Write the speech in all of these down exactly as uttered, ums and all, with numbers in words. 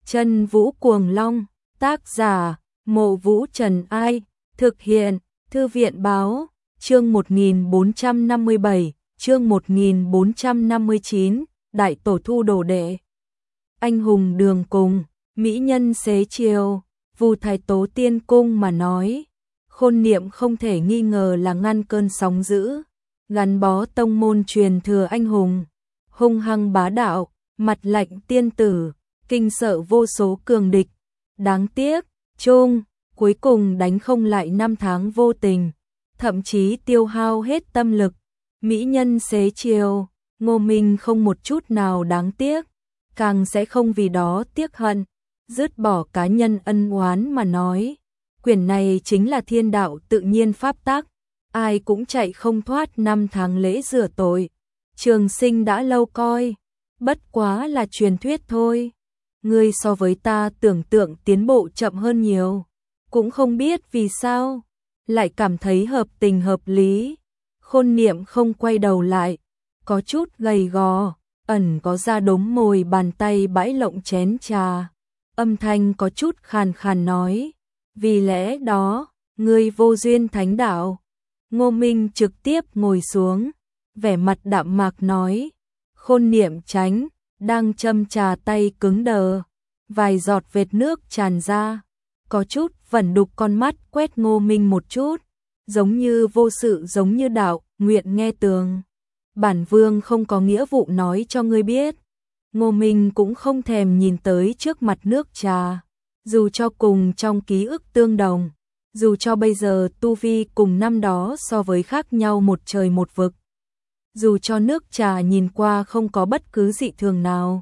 Chân Vũ Cuồng Long, tác giả, Mộ Vũ Trần Ai, thực hiện, Thư viện Báo, chương một nghìn bốn trăm năm mươi bảy, chương một nghìn bốn trăm năm mươi chín, Đại Tổ Thu Đồ Đệ. Anh hùng đường cùng, mỹ nhân xế chiều, Vu Thái Tố Tiên Cung mà nói. Khôn Niệm không thể nghi ngờ là ngăn cơn sóng dữ, gắn bó tông môn truyền thừa anh hùng, hung hăng bá đạo, mặt lạnh tiên tử, kinh sợ vô số cường địch. Đáng tiếc, chung, cuối cùng đánh không lại năm tháng vô tình, thậm chí tiêu hao hết tâm lực. Mỹ nhân xế chiều, Ngô Minh không một chút nào đáng tiếc, càng sẽ không vì đó tiếc hận, dứt bỏ cá nhân ân oán mà nói. Quyển này chính là thiên đạo tự nhiên pháp tắc, ai cũng chạy không thoát năm tháng lễ rửa tội. Trường sinh đã lâu coi, bất quá là truyền thuyết thôi. Ngươi so với ta tưởng tượng tiến bộ chậm hơn nhiều, cũng không biết vì sao, lại cảm thấy hợp tình hợp lý. Khôn Niệm không quay đầu lại, có chút gầy gò, ẩn có da đốm mồi bàn tay bãi lộng chén trà. Âm thanh có chút khàn khàn nói, vì lẽ đó, ngươi vô duyên thánh đạo. Ngô Minh trực tiếp ngồi xuống, vẻ mặt đạm mạc nói. Khôn Niệm tránh, đang châm trà tay cứng đờ, vài giọt vệt nước tràn ra, có chút vẩn đục con mắt quét Ngô Minh một chút, giống như vô sự giống như đạo, nguyện nghe tường. Bản vương không có nghĩa vụ nói cho ngươi biết. Ngô Minh cũng không thèm nhìn tới trước mặt nước trà, dù cho cùng trong ký ức tương đồng, dù cho bây giờ tu vi cùng năm đó so với khác nhau một trời một vực, dù cho nước trà nhìn qua không có bất cứ dị thường nào.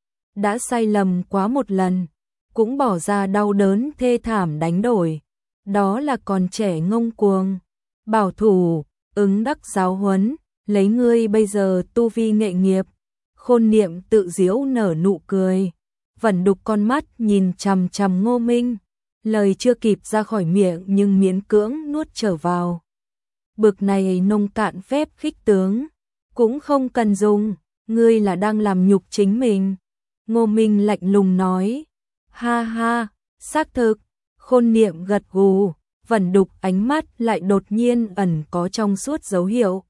Đã sai lầm quá một lần, cũng bỏ ra đau đớn thê thảm đánh đổi, đó là còn trẻ ngông cuồng, bảo thủ, ứng đắc giáo huấn, lấy ngươi bây giờ tu vi nghệ nghiệp. Khôn Niệm tự giễu nở nụ cười, vẩn đục con mắt nhìn chằm chằm Ngô Minh, lời chưa kịp ra khỏi miệng nhưng miễn cưỡng nuốt trở vào. Bực này nông cạn phép khích tướng, cũng không cần dùng, ngươi là đang làm nhục chính mình. Ngô Minh lạnh lùng nói, ha ha, xác thực. Khôn Niệm gật gù, vẩn đục ánh mắt lại đột nhiên ẩn có trong suốt dấu hiệu.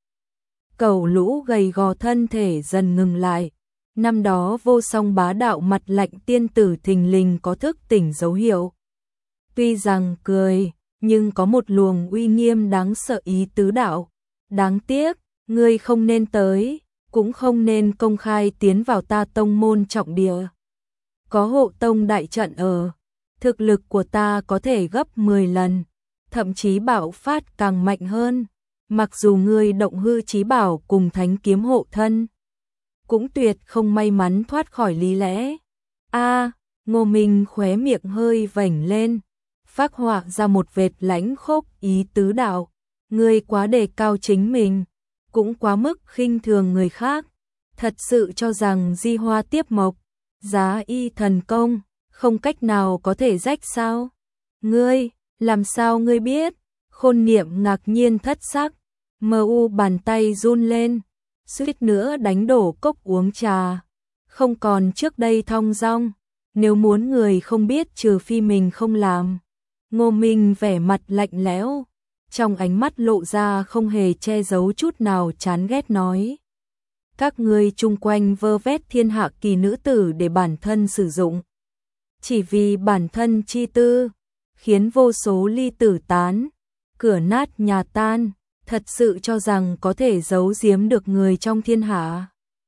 Cẩu lũ gầy gò thân thể dần ngừng lại, năm đó vô song bá đạo mặt lạnh tiên tử thình lình có thức tỉnh dấu hiệu. Tuy rằng cười, nhưng có một luồng uy nghiêm đáng sợ ý tứ đạo. Đáng tiếc, ngươi không nên tới, cũng không nên công khai tiến vào ta tông môn trọng địa. Có hộ tông đại trận ở, thực lực của ta có thể gấp mười lần, thậm chí bạo phát càng mạnh hơn. Mặc dù ngươi động hư chí bảo cùng thánh kiếm hộ thân, cũng tuyệt không may mắn thoát khỏi lý lẽ. A, Ngô Minh khóe miệng hơi vểnh lên, phác họa ra một vệt lãnh khốc ý tứ đạo. Ngươi quá đề cao chính mình, cũng quá mức khinh thường người khác. Thật sự cho rằng di hoa tiếp mộc, giá y thần công, không cách nào có thể rách sao? Ngươi, làm sao ngươi biết? Khôn Niệm ngạc nhiên thất sắc, mờ u bàn tay run lên, suýt nữa đánh đổ cốc uống trà. Không còn trước đây thong dong, nếu muốn người không biết trừ phi mình không làm. Ngô Minh vẻ mặt lạnh lẽo, trong ánh mắt lộ ra không hề che giấu chút nào chán ghét nói. Các ngươi chung quanh vơ vét thiên hạ kỳ nữ tử để bản thân sử dụng, chỉ vì bản thân chi tư, khiến vô số ly tử tán, cửa nát nhà tan, thật sự cho rằng có thể giấu giếm được người trong thiên hạ.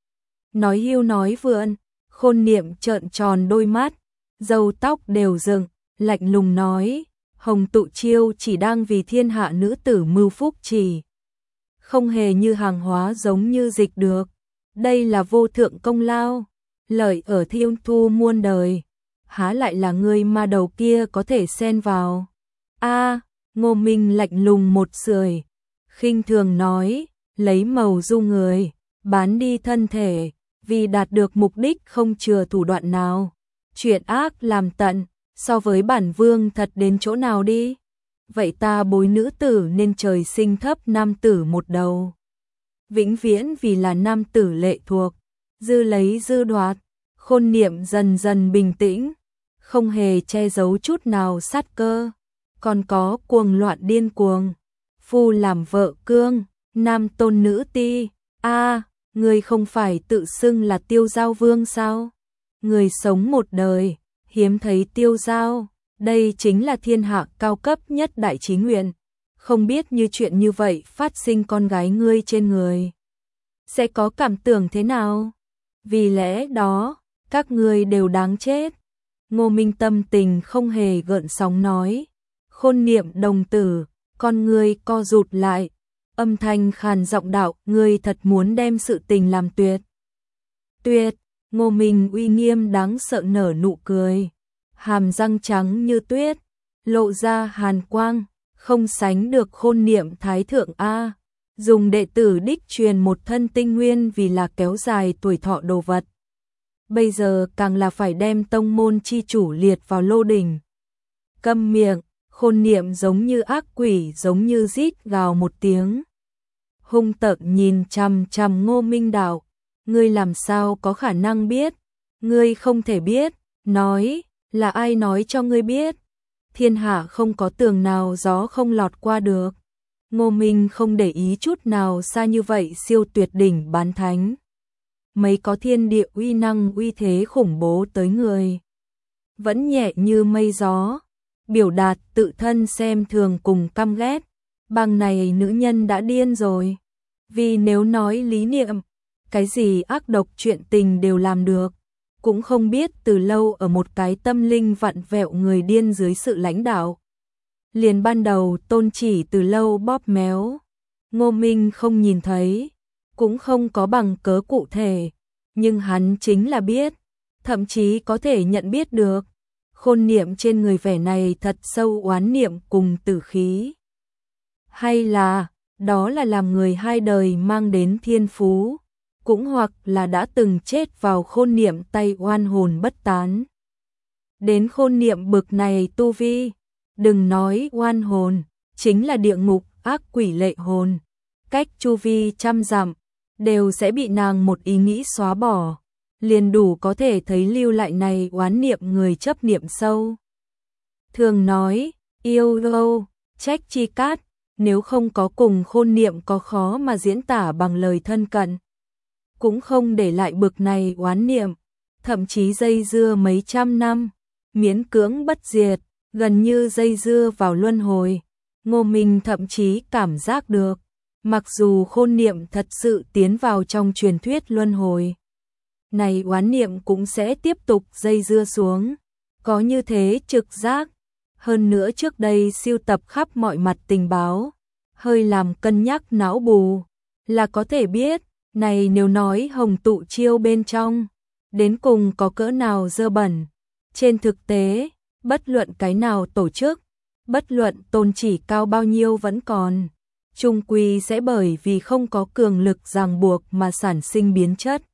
Nói hưu nói vượn, Khôn Niệm trợn tròn đôi mắt, râu tóc đều dựng, lạnh lùng nói, Hồng Tụ Chiêu chỉ đang vì thiên hạ nữ tử mưu phúc chỉ, không hề như hàng hóa giống như dịch được. Đây là vô thượng công lao, lợi ở thiên thu muôn đời, há lại là người mà đầu kia có thể xen vào. A, Ngô Minh lạnh lùng một sưởi, khinh thường nói, lấy màu du người, bán đi thân thể, vì đạt được mục đích không chừa thủ đoạn nào. Chuyện ác làm tận, so với bản vương thật đến chỗ nào đi. Vậy ta bối nữ tử nên trời sinh thấp nam tử một đầu, vĩnh viễn vì là nam tử lệ thuộc, dư lấy dư đoạt. Khôn Niệm dần dần bình tĩnh, không hề che giấu chút nào sát cơ, còn có cuồng loạn điên cuồng. Phu làm vợ cương, nam tôn nữ ti, a, người không phải tự xưng là Tiêu Giao Vương sao? Người sống một đời, hiếm thấy tiêu giao, đây chính là thiên hạ cao cấp nhất đại chí nguyện. Không biết như chuyện như vậy phát sinh con gái ngươi trên người, sẽ có cảm tưởng thế nào? Vì lẽ đó, các ngươi đều đáng chết. Ngô Minh tâm tình không hề gợn sóng nói. Khôn Niệm đồng tử, con ngươi co rụt lại, âm thanh khàn giọng đạo, ngươi thật muốn đem sự tình làm tuyệt. Tuyệt, Ngô Minh uy nghiêm đáng sợ nở nụ cười, hàm răng trắng như tuyết, lộ ra hàn quang, không sánh được Khôn Niệm thái thượng a. Dùng đệ tử đích truyền một thân tinh nguyên vì là kéo dài tuổi thọ đồ vật. Bây giờ càng là phải đem tông môn chi chủ liệt vào lô đỉnh. Câm miệng, Khôn Niệm giống như ác quỷ, giống như rít gào một tiếng. Hung tợn nhìn chằm chằm Ngô Minh đạo, ngươi làm sao có khả năng biết? Ngươi không thể biết. Nói, là ai nói cho ngươi biết? Thiên hạ không có tường nào gió không lọt qua được. Ngô Minh không để ý chút nào xa như vậy siêu tuyệt đỉnh bán thánh. Mấy có thiên địa uy năng uy thế khủng bố tới người. Vẫn nhẹ như mây gió, biểu đạt tự thân xem thường cùng căm ghét. Bằng này nữ nhân đã điên rồi. Vì nếu nói lý niệm, cái gì ác độc chuyện tình đều làm được. Cũng không biết từ lâu ở một cái tâm linh vặn vẹo người điên dưới sự lãnh đạo. Liền ban đầu tôn chỉ từ lâu bóp méo. Ngô Minh không nhìn thấy, cũng không có bằng cớ cụ thể, nhưng hắn chính là biết, thậm chí có thể nhận biết được. Khôn Niệm trên người vẻ này thật sâu oán niệm cùng tử khí. Hay là, đó là làm người hai đời mang đến thiên phú, cũng hoặc là đã từng chết vào Khôn Niệm tay oan hồn bất tán. Đến Khôn Niệm bực này tu vi, đừng nói oan hồn, chính là địa ngục ác quỷ lệ hồn, cách chu vi trăm dặm, đều sẽ bị nàng một ý nghĩ xóa bỏ, liền đủ có thể thấy lưu lại này oán niệm người chấp niệm sâu. Thường nói, yêu lâu, trách chi cát, nếu không có cùng Khôn Niệm có khó mà diễn tả bằng lời thân cận. Cũng không để lại bực này oán niệm, thậm chí dây dưa mấy trăm năm, miễn cưỡng bất diệt, gần như dây dưa vào luân hồi. Ngô Minh thậm chí cảm giác được, mặc dù Khôn Niệm thật sự tiến vào trong truyền thuyết luân hồi, này oán niệm cũng sẽ tiếp tục dây dưa xuống, có như thế trực giác. Hơn nữa trước đây siêu tập khắp mọi mặt tình báo, hơi làm cân nhắc não bù, là có thể biết, này nếu nói hồng tụ chiêu bên trong, đến cùng có cỡ nào dơ bẩn. Trên thực tế, bất luận cái nào tổ chức, bất luận tôn chỉ cao bao nhiêu vẫn còn, chung quy sẽ bởi vì không có cường lực ràng buộc mà sản sinh biến chất.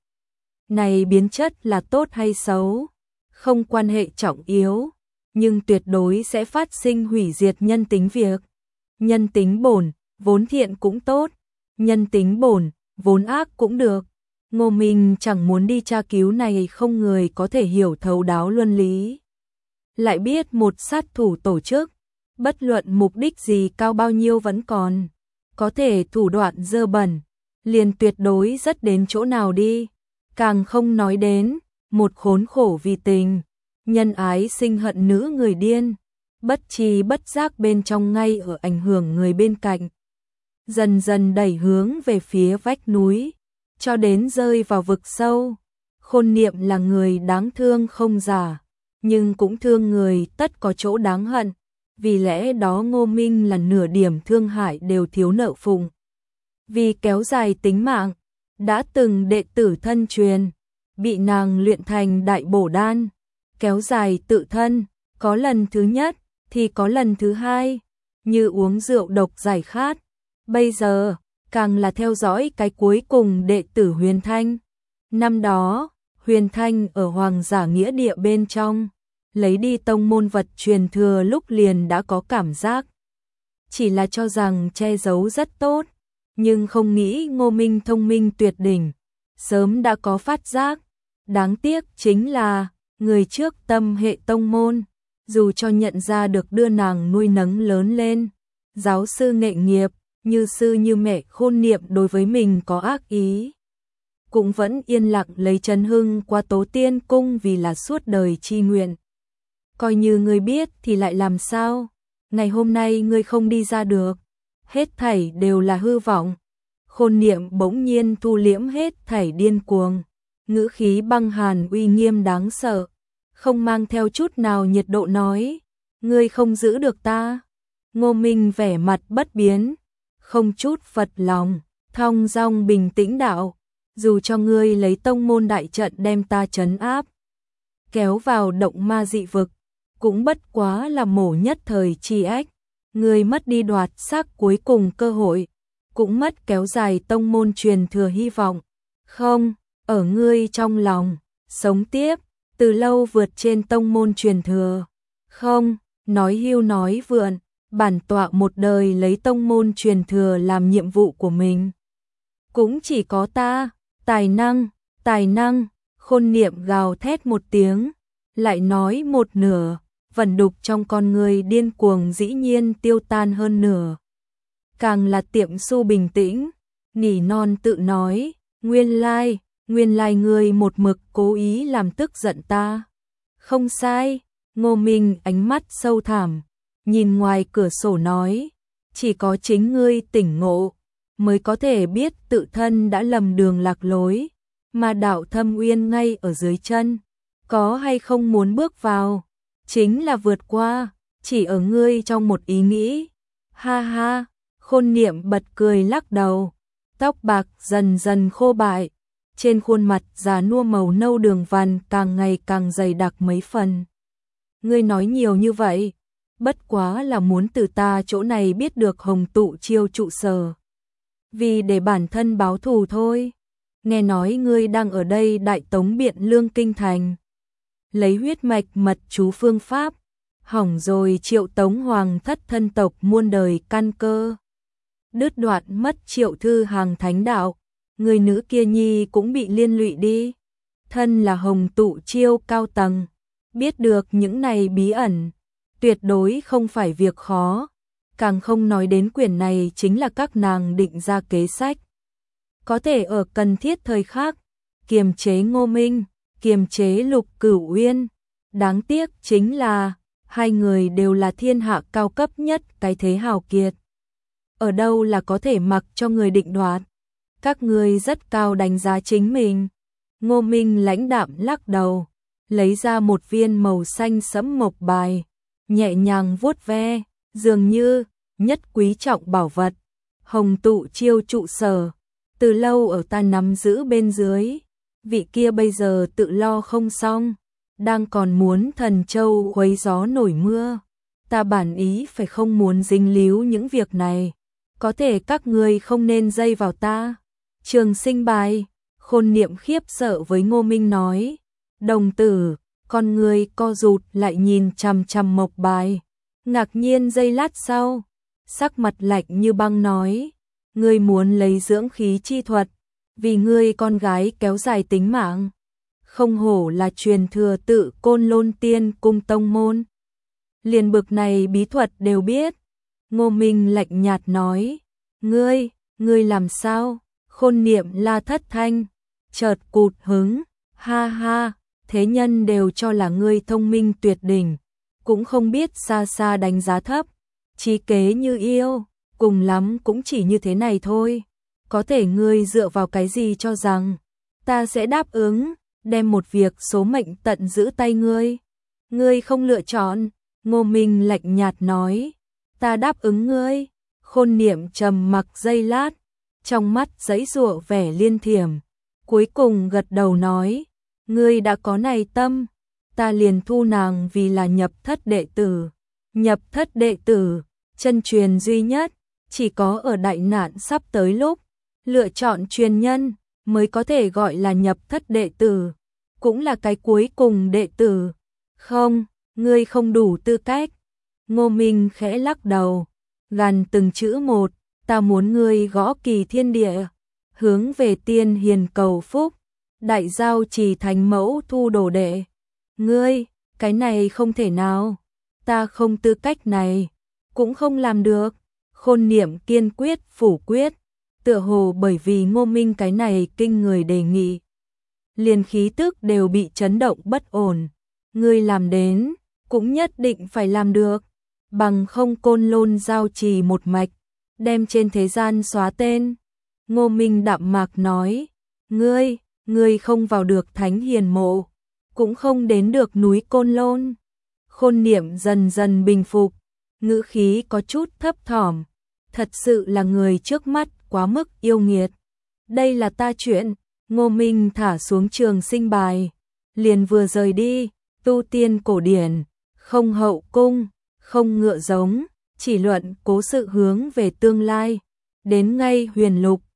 Này biến chất là tốt hay xấu, không quan hệ trọng yếu, nhưng tuyệt đối sẽ phát sinh hủy diệt nhân tính việc. Nhân tính bổn, vốn thiện cũng tốt, nhân tính bổn, vốn ác cũng được. Ngô Minh chẳng muốn đi tra cứu này, không người có thể hiểu thấu đáo luân lý. Lại biết một sát thủ tổ chức, bất luận mục đích gì cao bao nhiêu vẫn còn, có thể thủ đoạn dơ bẩn, liền tuyệt đối rất đến chỗ nào đi. Càng không nói đến, một khốn khổ vì tình, nhân ái sinh hận nữ người điên, bất tri bất giác bên trong ngay ở ảnh hưởng người bên cạnh. Dần dần đẩy hướng về phía vách núi, cho đến rơi vào vực sâu. Khôn Niệm là người đáng thương không giả, nhưng cũng thương người tất có chỗ đáng hận, vì lẽ đó Ngô Minh là nửa điểm thương hại đều thiếu nợ phụng. Vì kéo dài tính mạng, đã từng đệ tử thân truyền, bị nàng luyện thành đại bổ đan, kéo dài tự thân, có lần thứ nhất, thì có lần thứ hai, như uống rượu độc giải khát. Bây giờ, càng là theo dõi cái cuối cùng đệ tử Huyền Thanh. Năm đó, Huyền Thanh ở Hoàng Giả Nghĩa Địa bên trong, lấy đi tông môn vật truyền thừa lúc liền đã có cảm giác. Chỉ là cho rằng che giấu rất tốt, nhưng không nghĩ Ngô Minh thông minh tuyệt đỉnh, sớm đã có phát giác. Đáng tiếc chính là, người trước tâm hệ tông môn, dù cho nhận ra được đưa nàng nuôi nấng lớn lên, giáo sư nghệ nghiệp, như sư như mẹ Khôn Niệm đối với mình có ác ý, cũng vẫn yên lặng lấy Trấn Hưng qua Tố Tiên Cung vì là suốt đời chi nguyện. Coi như ngươi biết thì lại làm sao? Ngày hôm nay ngươi không đi ra được, hết thảy đều là hư vọng. Khôn Niệm bỗng nhiên thu liễm hết thảy điên cuồng, ngữ khí băng hàn uy nghiêm đáng sợ, không mang theo chút nào nhiệt độ nói, ngươi không giữ được ta. Ngô Minh vẻ mặt bất biến, không chút phật lòng, thong dong bình tĩnh đạo, dù cho ngươi lấy tông môn đại trận đem ta trấn áp, kéo vào động ma dị vực, cũng bất quá là mổ nhất thời chi ách, ngươi mất đi đoạt xác cuối cùng cơ hội, cũng mất kéo dài tông môn truyền thừa hy vọng. Không, ở ngươi trong lòng, sống tiếp, từ lâu vượt trên tông môn truyền thừa. Không, nói hưu nói vượn, bản tọa một đời lấy tông môn truyền thừa làm nhiệm vụ của mình. Cũng chỉ có ta, tài năng, tài năng, Khôn Niệm gào thét một tiếng, lại nói một nửa, vẩn đục trong con người điên cuồng dĩ nhiên tiêu tan hơn nửa. Càng là Tiệm Su bình tĩnh, nỉ non tự nói, nguyên lai, nguyên lai ngươi một mực cố ý làm tức giận ta. Không sai, Ngô Minh ánh mắt sâu thẳm, nhìn ngoài cửa sổ nói, chỉ có chính ngươi tỉnh ngộ, mới có thể biết tự thân đã lầm đường lạc lối, mà đạo thâm uyên ngay ở dưới chân, có hay không muốn bước vào, chính là vượt qua, chỉ ở ngươi trong một ý nghĩ. Ha ha, Khôn Niệm bật cười lắc đầu, tóc bạc dần dần khô bại, trên khuôn mặt già nua màu nâu đường vằn càng ngày càng dày đặc mấy phần. Ngươi nói nhiều như vậy, bất quá là muốn từ ta chỗ này biết được Hồng Tụ Chiêu trụ sở, vì để bản thân báo thù thôi. Nghe nói ngươi đang ở đây Đại Tống Biện Lương kinh thành, lấy huyết mạch mật chú phương pháp, hỏng rồi Triệu Tống hoàng thất thân tộc muôn đời căn cơ, đứt đoạn mất Triệu Thư hàng thánh đạo, người nữ kia nhi cũng bị liên lụy đi. Thân là Hồng Tụ Chiêu cao tầng, biết được những này bí ẩn, tuyệt đối không phải việc khó, càng không nói đến quyển này chính là các nàng định ra kế sách, có thể ở cần thiết thời khắc kiềm chế Ngô Minh, kiềm chế Lục Cửu Uyên. Đáng tiếc chính là hai người đều là thiên hạ cao cấp nhất cái thế hào kiệt, ở đâu là có thể mặc cho người định đoạt. Các ngươi rất cao đánh giá chính mình. Ngô Minh lãnh đạm lắc đầu, lấy ra một viên màu xanh sẫm mộc bài, nhẹ nhàng vuốt ve, dường như nhất quý trọng bảo vật. Hồng Tụ Chiêu trụ sở, từ lâu ở ta nắm giữ bên dưới, vị kia bây giờ tự lo không xong, đang còn muốn Thần Châu khuấy gió nổi mưa. Ta bản ý phải không muốn dính líu những việc này, có thể các ngươi không nên dây vào ta. Trường sinh bài, Khôn Niệm khiếp sợ với Ngô Minh nói, đồng tử, con người co rụt lại nhìn chằm chằm mộc bài, ngạc nhiên giây lát sau, sắc mặt lạnh như băng nói, ngươi muốn lấy dưỡng khí chi thuật, vì ngươi con gái kéo dài tính mạng, không hổ là truyền thừa Tự Côn Lôn Tiên Cung tông môn, liền bực này bí thuật đều biết. Ngô Minh lạnh nhạt nói, ngươi, ngươi làm sao? Khôn Niệm la thất thanh, chợt cụt hứng, ha ha, thế nhân đều cho là ngươi thông minh tuyệt đỉnh, cũng không biết xa xa đánh giá thấp, trí kế như yêu, cùng lắm cũng chỉ như thế này thôi. Có thể ngươi dựa vào cái gì cho rằng ta sẽ đáp ứng, đem một việc số mệnh tận giữ tay ngươi? Ngươi không lựa chọn. Ngô Minh lạnh nhạt nói, ta đáp ứng ngươi. Khôn Niệm trầm mặc giây lát, trong mắt giãy giụa vẻ liên thiểm, cuối cùng gật đầu nói, ngươi đã có này tâm, ta liền thu nàng vì là nhập thất đệ tử. Nhập thất đệ tử, chân truyền duy nhất, chỉ có ở đại nạn sắp tới lúc, lựa chọn truyền nhân, mới có thể gọi là nhập thất đệ tử, cũng là cái cuối cùng đệ tử. Không, ngươi không đủ tư cách. Ngô Minh khẽ lắc đầu, gằn từng chữ một, ta muốn ngươi gõ kỳ thiên địa, hướng về tiên hiền cầu phúc, đại giao trì thánh mẫu thu đồ đệ. Ngươi, cái này không thể nào, ta không tư cách này, cũng không làm được. Khôn Niệm kiên quyết phủ quyết, tựa hồ bởi vì Ngô Minh cái này kinh người đề nghị. Liền khí tức đều bị chấn động bất ổn. Ngươi làm đến, cũng nhất định phải làm được, bằng không Côn Lôn giao trì một mạch, đem trên thế gian xóa tên. Ngô Minh đạm mạc nói, ngươi, ngươi không vào được Thánh Hiền Mộ, cũng không đến được núi Côn Lôn. Khôn Niệm dần dần bình phục, ngữ khí có chút thấp thỏm, thật sự là người trước mắt quá mức yêu nghiệt. Đây là ta chuyện. Ngô Minh thả xuống trường sinh bài, liền vừa rời đi. Tu tiên cổ điển, không hậu cung, không ngựa giống, chỉ luận cố sự hướng về tương lai. Đến ngay Huyền Lục,